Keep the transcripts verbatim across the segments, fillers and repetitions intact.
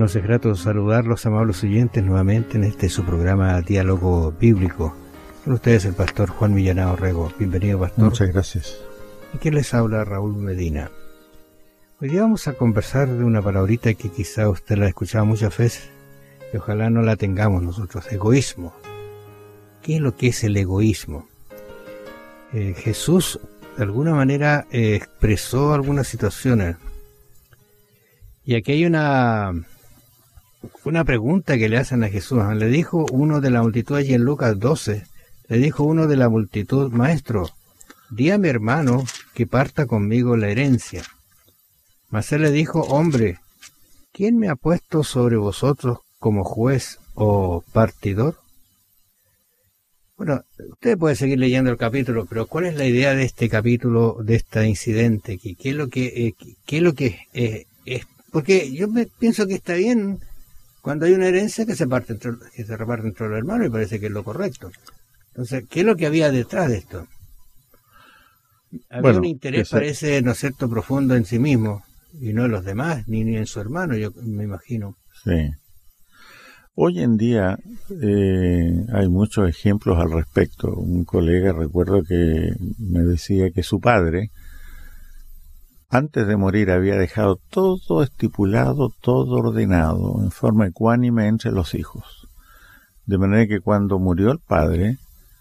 Nos es grato saludarlos, amables oyentes, nuevamente en este su programa Diálogo Bíblico. Con ustedes el pastor Juan Millanao Rego. Bienvenido, pastor. Muchas gracias. ¿Y quién les habla? Raúl Medina. Hoy día vamos a conversar de una palabrita que quizá usted la ha escuchado muchas veces y ojalá no la tengamos nosotros: egoísmo. ¿Qué es lo que es el egoísmo? Eh, Jesús de alguna manera eh, expresó algunas situaciones. Y aquí hay una, una pregunta que le hacen a Jesús. Le dijo uno de la multitud, allí en Lucas doce, le dijo uno de la multitud: Maestro, di a mi hermano que parta conmigo la herencia. Mas él le dijo: Hombre, ¿quién me ha puesto sobre vosotros como juez o partidor? Bueno, usted puede seguir leyendo el capítulo, pero ¿cuál es la idea de este capítulo, de este incidente? ¿Qué, qué es lo que, eh, qué es lo que eh, es? Porque yo me pienso que está bien cuando hay una herencia que se parte entre, que se reparte entre los hermanos, y parece que es lo correcto. Entonces, ¿qué es lo que había detrás de esto? Había bueno, un interés, esa... parece, ¿no es cierto?, profundo en sí mismo, y no en los demás, ni, ni en su hermano, yo me imagino. Sí. Hoy en día eh, hay muchos ejemplos al respecto. Un colega, recuerdo que me decía que su padre, antes de morir, había dejado todo estipulado, todo ordenado, en forma ecuánime entre los hijos. De manera que cuando murió el padre,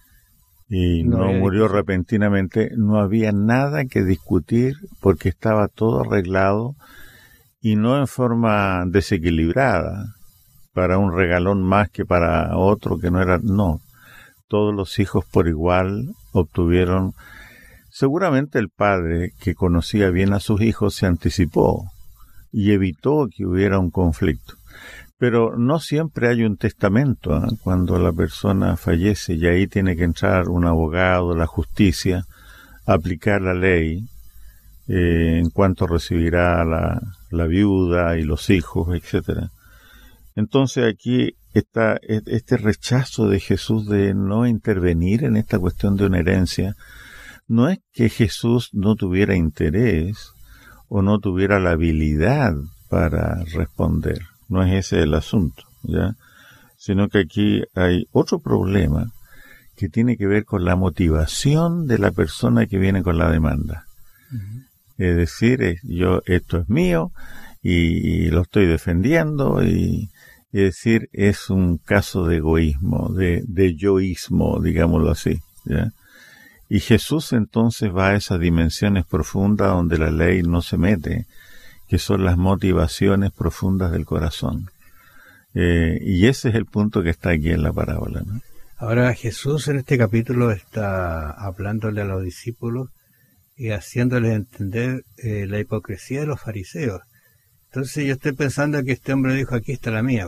y no, no murió discusión. repentinamente, no había nada que discutir porque estaba todo arreglado y no en forma desequilibrada, para un regalón más que para otro que no era, no. Todos los hijos por igual obtuvieron. Seguramente el padre, que conocía bien a sus hijos, se anticipó y evitó que hubiera un conflicto. Pero no siempre hay un testamento, ¿eh? Cuando la persona fallece, y ahí tiene que entrar un abogado, la justicia, aplicar la ley eh, en cuanto recibirá la, la viuda y los hijos, etcétera. Entonces aquí está este rechazo de Jesús de no intervenir en esta cuestión de una herencia. No es que Jesús no tuviera interés o no tuviera la habilidad para responder. No es ese el asunto, ¿ya? Sino que aquí hay otro problema que tiene que ver con la motivación de la persona que viene con la demanda. Uh-huh. Es decir, yo esto es mío y, y lo estoy defendiendo, y es decir, es un caso de egoísmo, de, de yoísmo, digámoslo así, ¿ya? Y Jesús entonces va a esas dimensiones profundas donde la ley no se mete, que son las motivaciones profundas del corazón. Eh, y ese es el punto que está aquí en la parábola, ¿no? Ahora Jesús en este capítulo está hablándole a los discípulos y haciéndoles entender eh, la hipocresía de los fariseos. Entonces yo estoy pensando que este hombre dijo: aquí está la mía.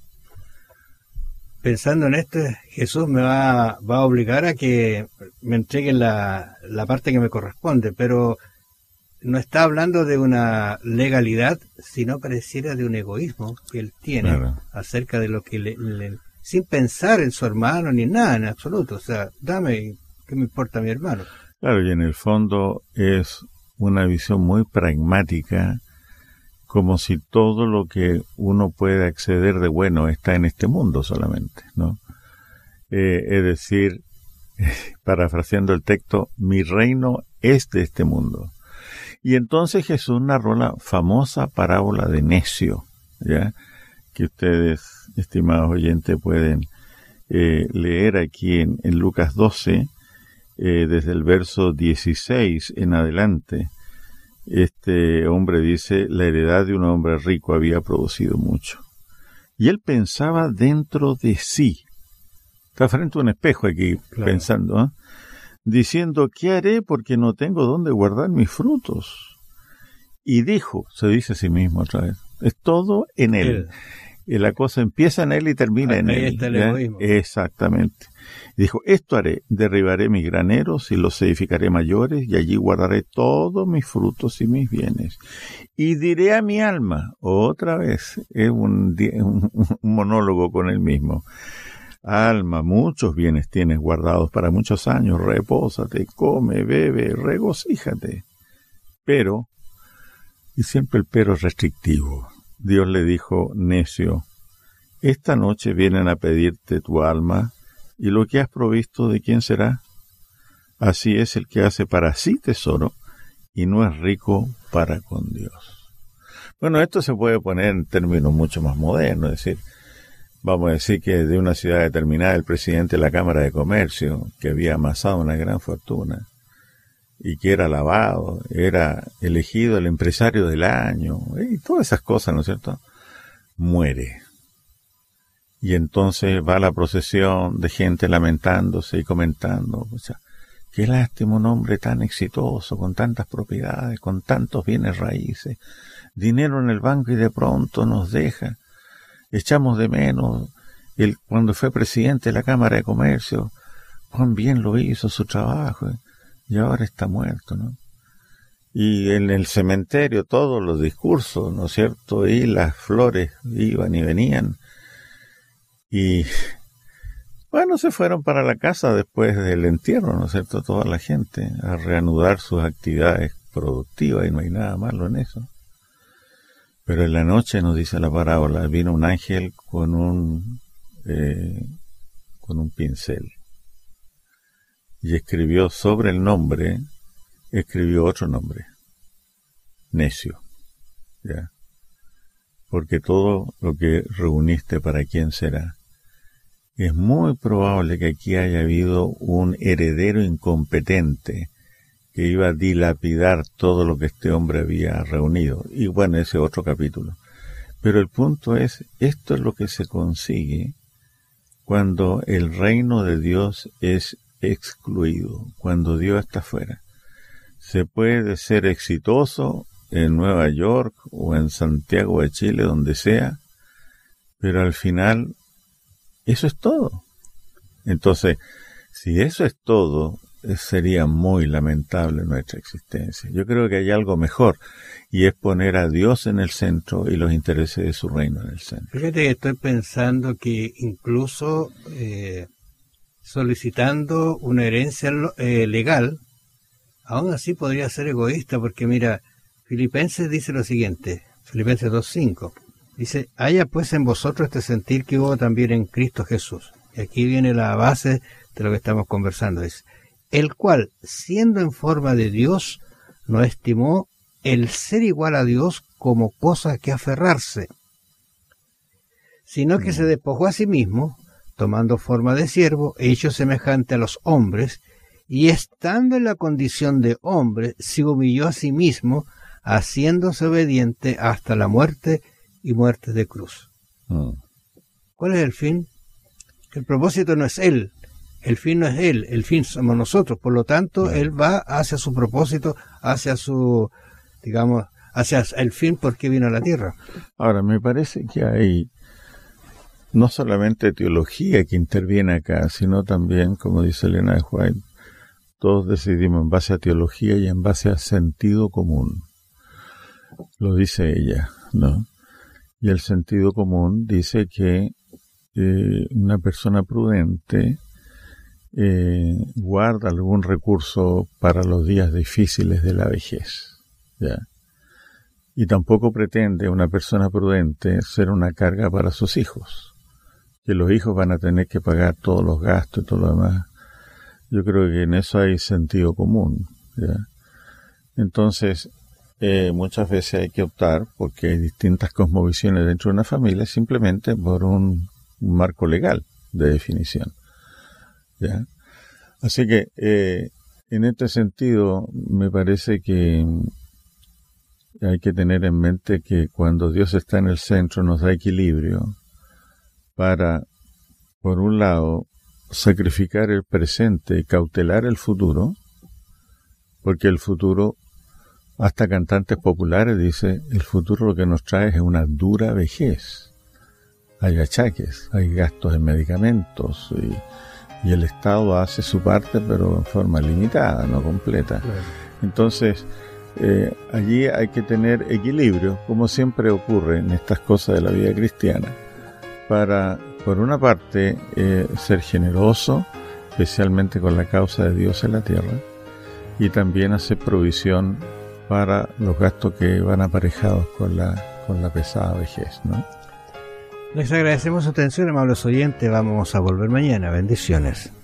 Pensando en esto, Jesús me va, va a obligar a que me entreguen la, la parte que me corresponde, pero no está hablando de una legalidad, sino pareciera de un egoísmo que él tiene, claro, acerca de lo que le, le... sin pensar en su hermano ni nada en absoluto. O sea, dame, ¿qué me importa mi hermano? Claro, y en el fondo es una visión muy pragmática, como si todo lo que uno puede acceder de bueno está en este mundo solamente, ¿no? Eh, es decir, parafraseando el texto, mi reino es de este mundo. Y entonces Jesús narró la famosa parábola de necio, ¿ya? Que ustedes, estimados oyentes, pueden eh, leer aquí en, en Lucas doce, eh, desde el verso dieciséis en adelante. Este hombre dice: la heredad de un hombre rico había producido mucho. Y él pensaba dentro de sí. Está frente a un espejo aquí, claro, pensando, ¿eh? Diciendo: ¿qué haré porque no tengo dónde guardar mis frutos? Y dijo, se dice a sí mismo otra vez, es todo en él. él. Y la cosa empieza en él y termina Ahí en él. Está el egoísmo. Exactamente. Dijo: esto haré, derribaré mis graneros y los edificaré mayores, y allí guardaré todos mis frutos y mis bienes. Y diré a mi alma, otra vez, es un, un, un monólogo con él mismo: alma, muchos bienes tienes guardados para muchos años, repósate, come, bebe, regocíjate. Pero, y siempre el pero es restrictivo, Dios le dijo: necio, esta noche vienen a pedirte tu alma, y lo que has provisto, ¿de quién será? Así es el que hace para sí tesoro, y no es rico para con Dios. Bueno, esto se puede poner en términos mucho más modernos, es decir, vamos a decir que de una ciudad determinada el presidente de la Cámara de Comercio, que había amasado una gran fortuna, y que era alabado, era elegido el empresario del año, y todas esas cosas, ¿no es cierto?, muere. Y entonces va la procesión de gente lamentándose y comentando: o sea, qué lástima un hombre tan exitoso, con tantas propiedades, con tantos bienes raíces, dinero en el banco, y de pronto nos deja. Echamos de menos el, cuando fue presidente de la Cámara de Comercio, cuán bien lo hizo su trabajo, y ahora está muerto, ¿no? Y en el cementerio todos los discursos, ¿no es cierto?, y las flores iban y venían. Y bueno, se fueron para la casa después del entierro, ¿no es cierto?, toda la gente a reanudar sus actividades productivas, y no hay nada malo en eso. Pero en la noche, nos dice la parábola, vino un ángel con un eh, con un pincel y escribió sobre el nombre, escribió otro nombre: necio, ¿ya? Porque todo lo que reuniste, ¿para quién será? Es muy probable que aquí haya habido un heredero incompetente que iba a dilapidar todo lo que este hombre había reunido. Y bueno, ese otro capítulo. Pero el punto es, esto es lo que se consigue cuando el reino de Dios es excluido, cuando Dios está fuera. Se puede ser exitoso en Nueva York o en Santiago de Chile, donde sea, pero al final eso es todo. Entonces, si eso es todo, sería muy lamentable nuestra existencia. Yo creo que hay algo mejor, y es poner a Dios en el centro y los intereses de su reino en el centro. Fíjate que estoy pensando que incluso eh, solicitando una herencia eh, legal, aún así podría ser egoísta, porque mira, Filipenses dice lo siguiente, Filipenses dos cinco, dice: haya pues en vosotros este sentir que hubo también en Cristo Jesús. Y aquí viene la base de lo que estamos conversando, es: el cual, siendo en forma de Dios, no estimó el ser igual a Dios como cosa que aferrarse, sino que se despojó a sí mismo, tomando forma de siervo, hecho semejante a los hombres, y estando en la condición de hombre, se humilló a sí mismo, haciéndose obediente hasta la muerte y muerte de cruz. Mm. ¿Cuál es el fin? El propósito no es Él, el fin no es Él, el fin somos nosotros. Por lo tanto, mm. Él va hacia su propósito, hacia su, digamos, hacia el fin por qué vino a la tierra. Ahora, me parece que hay no solamente teología que interviene acá, sino también, como dice Elena de White, todos decidimos en base a teología y en base a sentido común. Lo dice ella, ¿no? Y el sentido común dice que eh, una persona prudente eh, guarda algún recurso para los días difíciles de la vejez, ¿ya? Y tampoco pretende una persona prudente ser una carga para sus hijos, que los hijos van a tener que pagar todos los gastos y todo lo demás. Yo creo que en eso hay sentido común, ¿ya? Entonces, eh, muchas veces hay que optar, porque hay distintas cosmovisiones dentro de una familia, simplemente por un, un marco legal de definición, ¿ya? Así que, eh, en este sentido, me parece que hay que tener en mente que cuando Dios está en el centro nos da equilibrio para, por un lado, sacrificar el presente y cautelar el futuro, porque el futuro, hasta cantantes populares dice, el futuro lo que nos trae es una dura vejez. Hay achaques, hay gastos en medicamentos, y, y el Estado hace su parte, pero en forma limitada, no completa. Claro. Entonces, eh, allí hay que tener equilibrio, como siempre ocurre en estas cosas de la vida cristiana, para, por una parte, eh, ser generoso, especialmente con la causa de Dios en la tierra, y también hacer provisión para los gastos que van aparejados con la, con la pesada vejez, ¿no? Les agradecemos su atención, amables oyentes. Vamos a volver mañana. Bendiciones.